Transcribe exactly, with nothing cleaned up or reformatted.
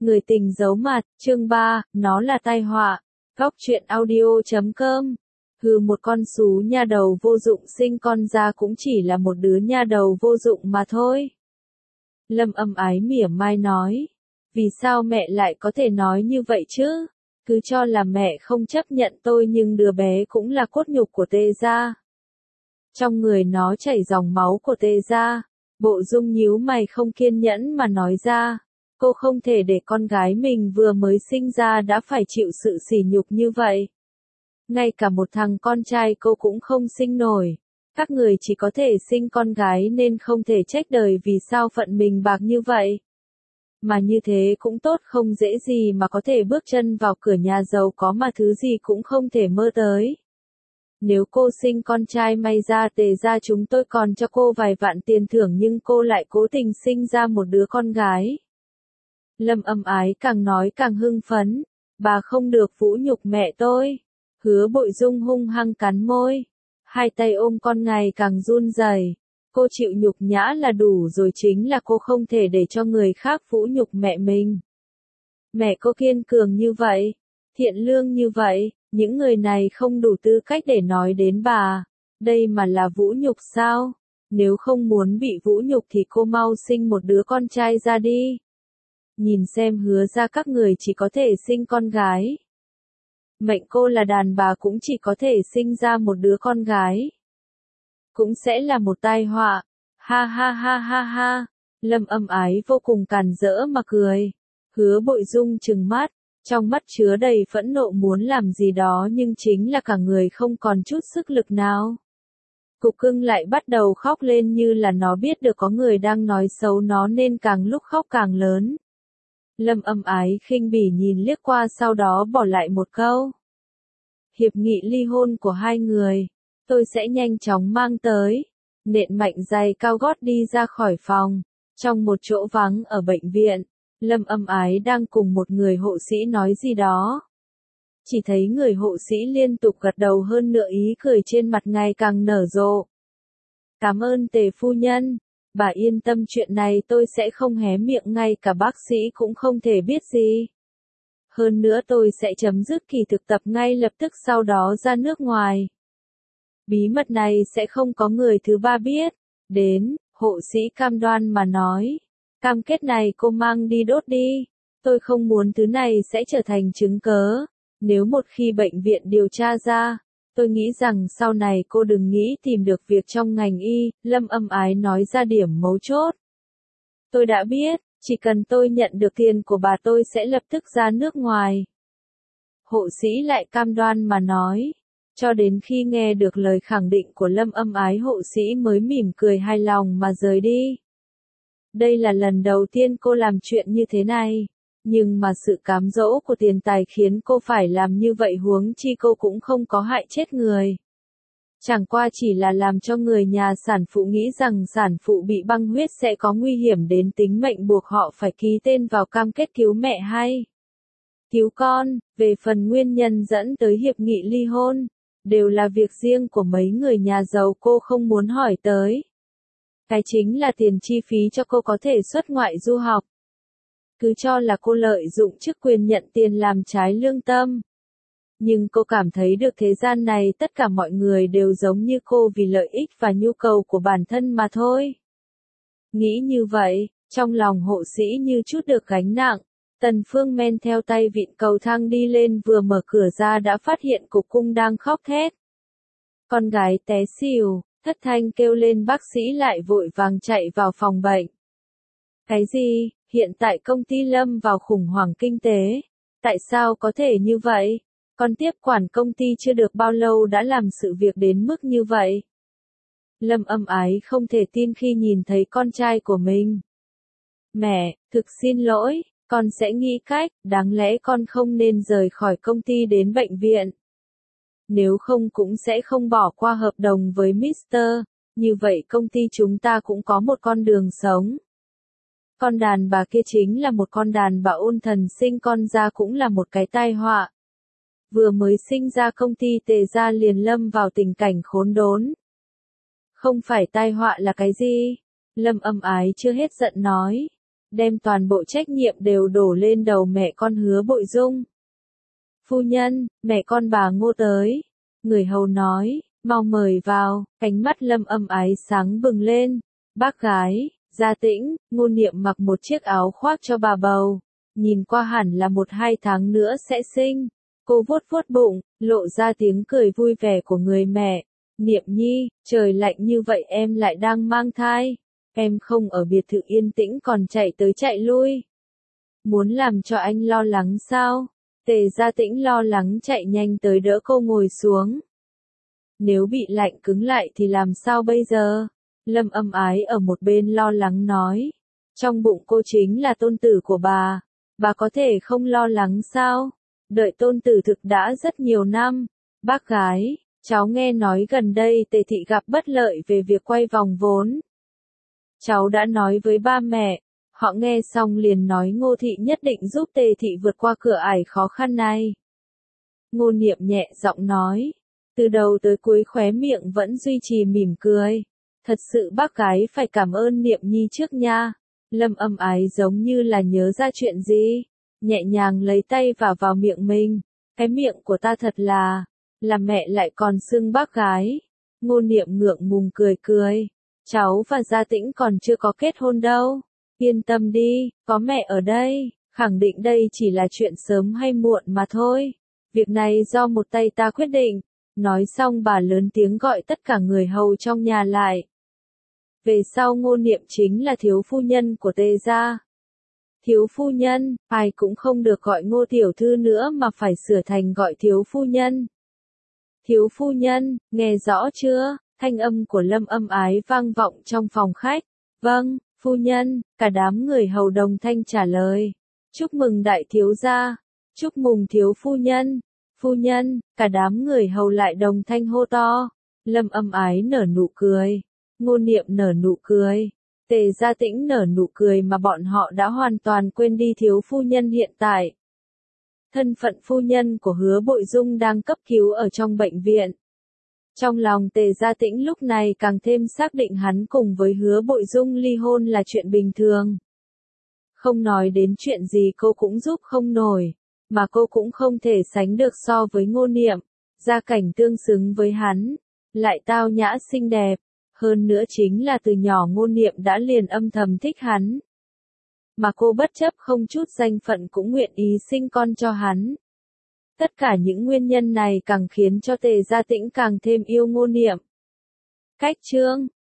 Người tình giấu mặt, chương ba, nó là tai họa. Góc truyện audio chấm com. Hừ, một con sú nha đầu vô dụng sinh con ra cũng chỉ là một đứa nha đầu vô dụng mà thôi. Lâm Âm Ái mỉa mai nói. Vì sao mẹ lại có thể nói như vậy chứ? Cứ cho là mẹ không chấp nhận tôi, nhưng đứa bé cũng là cốt nhục của Tề gia. Trong người nó chảy dòng máu của Tề gia. Bộ Dung nhíu mày không kiên nhẫn mà nói ra. Cô không thể để con gái mình vừa mới sinh ra đã phải chịu sự sỉ nhục như vậy. Ngay cả một thằng con trai cô cũng không sinh nổi. Các người chỉ có thể sinh con gái nên không thể trách đời vì sao phận mình bạc như vậy. Mà như thế cũng tốt, không dễ gì mà có thể bước chân vào cửa nhà giàu có mà thứ gì cũng không thể mơ tới. Nếu cô sinh con trai may ra Tề gia chúng tôi còn cho cô vài vạn tiền thưởng, nhưng cô lại cố tình sinh ra một đứa con gái. Lâm Âm Ái càng nói càng hưng phấn. Bà không được vũ nhục mẹ tôi. Hứa Bội Dung hung hăng cắn môi. Hai tay ôm con ngày càng run rẩy. Cô chịu nhục nhã là đủ rồi, chính là cô không thể để cho người khác vũ nhục mẹ mình. Mẹ cô kiên cường như vậy, thiện lương như vậy, những người này không đủ tư cách để nói đến bà. Đây mà là vũ nhục sao? Nếu không muốn bị vũ nhục thì cô mau sinh một đứa con trai ra đi. Nhìn xem Hứa ra các người chỉ có thể sinh con gái. Mệnh cô là đàn bà cũng chỉ có thể sinh ra một đứa con gái. Cũng sẽ là một tai họa. Ha ha ha ha ha. Lâm Âm Ái vô cùng càn rỡ mà cười. Hứa Bội Dung trừng mắt, trong mắt chứa đầy phẫn nộ muốn làm gì đó, nhưng chính là cả người không còn chút sức lực nào. Cục Cưng lại bắt đầu khóc lên, như là nó biết được có người đang nói xấu nó nên càng lúc khóc càng lớn. Lâm Âm Ái khinh bỉ nhìn liếc qua, sau đó bỏ lại một câu. Hiệp nghị ly hôn của hai người, tôi sẽ nhanh chóng mang tới. Nện mạnh giày cao gót đi ra khỏi phòng. Trong một chỗ vắng ở bệnh viện, Lâm Âm Ái đang cùng một người hộ sĩ nói gì đó. Chỉ thấy người hộ sĩ liên tục gật đầu, hơn nữa ý cười trên mặt ngày càng nở rộ. Cảm ơn Tề phu nhân. Bà yên tâm, chuyện này tôi sẽ không hé miệng, ngay cả bác sĩ cũng không thể biết gì. Hơn nữa tôi sẽ chấm dứt kỳ thực tập ngay lập tức, sau đó ra nước ngoài. Bí mật này sẽ không có người thứ ba biết. Đến, hộ sĩ cam đoan mà nói. Cam kết này cô mang đi đốt đi. Tôi không muốn thứ này sẽ trở thành chứng cớ. Nếu một khi bệnh viện điều tra ra, tôi nghĩ rằng sau này cô đừng nghĩ tìm được việc trong ngành y. Lâm Âm Ái nói ra điểm mấu chốt. Tôi đã biết, chỉ cần tôi nhận được tiền của bà tôi sẽ lập tức ra nước ngoài. Hộ sĩ lại cam đoan mà nói. Cho đến khi nghe được lời khẳng định của Lâm Âm Ái, hộ sĩ mới mỉm cười hài lòng mà rời đi. Đây là lần đầu tiên cô làm chuyện như thế này. Nhưng mà sự cám dỗ của tiền tài khiến cô phải làm như vậy, huống chi cô cũng không có hại chết người. Chẳng qua chỉ là làm cho người nhà sản phụ nghĩ rằng sản phụ bị băng huyết sẽ có nguy hiểm đến tính mệnh, buộc họ phải ký tên vào cam kết cứu mẹ hay cứu con. Về phần nguyên nhân dẫn tới hiệp nghị ly hôn, đều là việc riêng của mấy người nhà giàu, cô không muốn hỏi tới. Cái chính là tiền chi phí cho cô có thể xuất ngoại du học. Cứ cho là cô lợi dụng chức quyền nhận tiền làm trái lương tâm. Nhưng cô cảm thấy được thế gian này tất cả mọi người đều giống như cô, vì lợi ích và nhu cầu của bản thân mà thôi. Nghĩ như vậy, trong lòng hộ sĩ như chút được gánh nặng. Tần Phương men theo tay vịn cầu thang đi lên, vừa mở cửa ra đã phát hiện Cục Cung đang khóc thét. Con gái té xỉu, thất thanh kêu lên, bác sĩ lại vội vàng chạy vào phòng bệnh. Cái gì? Hiện tại công ty lâm vào khủng hoảng kinh tế. Tại sao có thể như vậy? Con tiếp quản công ty chưa được bao lâu đã làm sự việc đến mức như vậy. Lâm Âm Ái không thể tin khi nhìn thấy con trai của mình. Mẹ, thực xin lỗi, con sẽ nghĩ cách, đáng lẽ con không nên rời khỏi công ty đến bệnh viện. Nếu không cũng sẽ không bỏ qua hợp đồng với mít tơ, như vậy công ty chúng ta cũng có một con đường sống. Con đàn bà kia chính là một con đàn bà ôn thần, sinh con ra cũng là một cái tai họa. Vừa mới sinh ra công ty Tề gia liền lâm vào tình cảnh khốn đốn. Không phải tai họa là cái gì? Lâm Âm Ái chưa hết giận nói. đem toàn bộ trách nhiệm đều đổ lên đầu mẹ con Hứa Bội Dung. Phu nhân, mẹ con bà Ngô tới. Người hầu nói, mau mời vào, ánh mắt Lâm Âm Ái sáng bừng lên. Bác gái, Gia Tĩnh, Ngô Niệm mặc một chiếc áo khoác cho bà bầu. Nhìn qua hẳn là một hai tháng nữa sẽ sinh. Cô vuốt vuốt bụng, lộ ra tiếng cười vui vẻ của người mẹ. Niệm nhi, trời lạnh như vậy em lại đang mang thai. Em không ở biệt thự yên tĩnh còn chạy tới chạy lui. Muốn làm cho anh lo lắng sao? Tề Gia Tĩnh lo lắng chạy nhanh tới đỡ cô ngồi xuống. Nếu bị lạnh cứng lại thì làm sao bây giờ? Lâm Âm Ái ở một bên lo lắng nói. Trong bụng cô chính là tôn tử của bà. Bà có thể không lo lắng sao? Đợi tôn tử thực đã rất nhiều năm. Bác gái, cháu nghe nói gần đây Tề thị gặp bất lợi về việc quay vòng vốn. Cháu đã nói với ba mẹ. Họ nghe xong liền nói Ngô thị nhất định giúp Tề thị vượt qua cửa ải khó khăn này. Ngô Niệm nhẹ giọng nói. Từ đầu tới cuối khóe miệng vẫn duy trì mỉm cười. Thật sự bác gái phải cảm ơn Niệm nhi trước nha. Lâm Âm Ái giống như là nhớ ra chuyện gì. Nhẹ nhàng lấy tay vào vào miệng mình. Cái miệng của ta thật là, là mẹ lại còn xưng bác gái. Ngô Niệm ngượng ngùng cười cười. Cháu và Gia Tĩnh còn chưa có kết hôn đâu. Yên tâm đi, có mẹ ở đây, khẳng định đây chỉ là chuyện sớm hay muộn mà thôi. Việc này do một tay ta quyết định. Nói xong bà lớn tiếng gọi tất cả người hầu trong nhà lại. Về sau Ngô Niệm chính là thiếu phu nhân của Tề gia. Thiếu phu nhân, ai cũng không được gọi Ngô tiểu thư nữa mà phải sửa thành gọi thiếu phu nhân. Thiếu phu nhân, nghe rõ chưa? Thanh âm của Lâm Âm Ái vang vọng trong phòng khách. Vâng, phu nhân, cả đám người hầu đồng thanh trả lời. Chúc mừng đại thiếu gia. Chúc mừng thiếu phu nhân. Phu nhân, cả đám người hầu lại đồng thanh hô to. Lâm Âm Ái nở nụ cười. Ngô Niệm nở nụ cười. Tề Gia Tĩnh nở nụ cười mà bọn họ đã hoàn toàn quên đi thiếu phu nhân hiện tại. Thân phận phu nhân của Hứa Bội Dung đang cấp cứu ở trong bệnh viện. Trong lòng Tề Gia Tĩnh lúc này càng thêm xác định hắn cùng với Hứa Bội Dung ly hôn là chuyện bình thường. Không nói đến chuyện gì cô cũng giúp không nổi, mà cô cũng không thể sánh được so với Ngô Niệm, gia cảnh tương xứng với hắn, lại tao nhã xinh đẹp, hơn nữa chính là từ nhỏ Ngô Niệm đã liền âm thầm thích hắn. Mà cô bất chấp không chút danh phận cũng nguyện ý sinh con cho hắn. Tất cả những nguyên nhân này càng khiến cho Tề Gia Tĩnh càng thêm yêu Ngô Niệm. Cách chương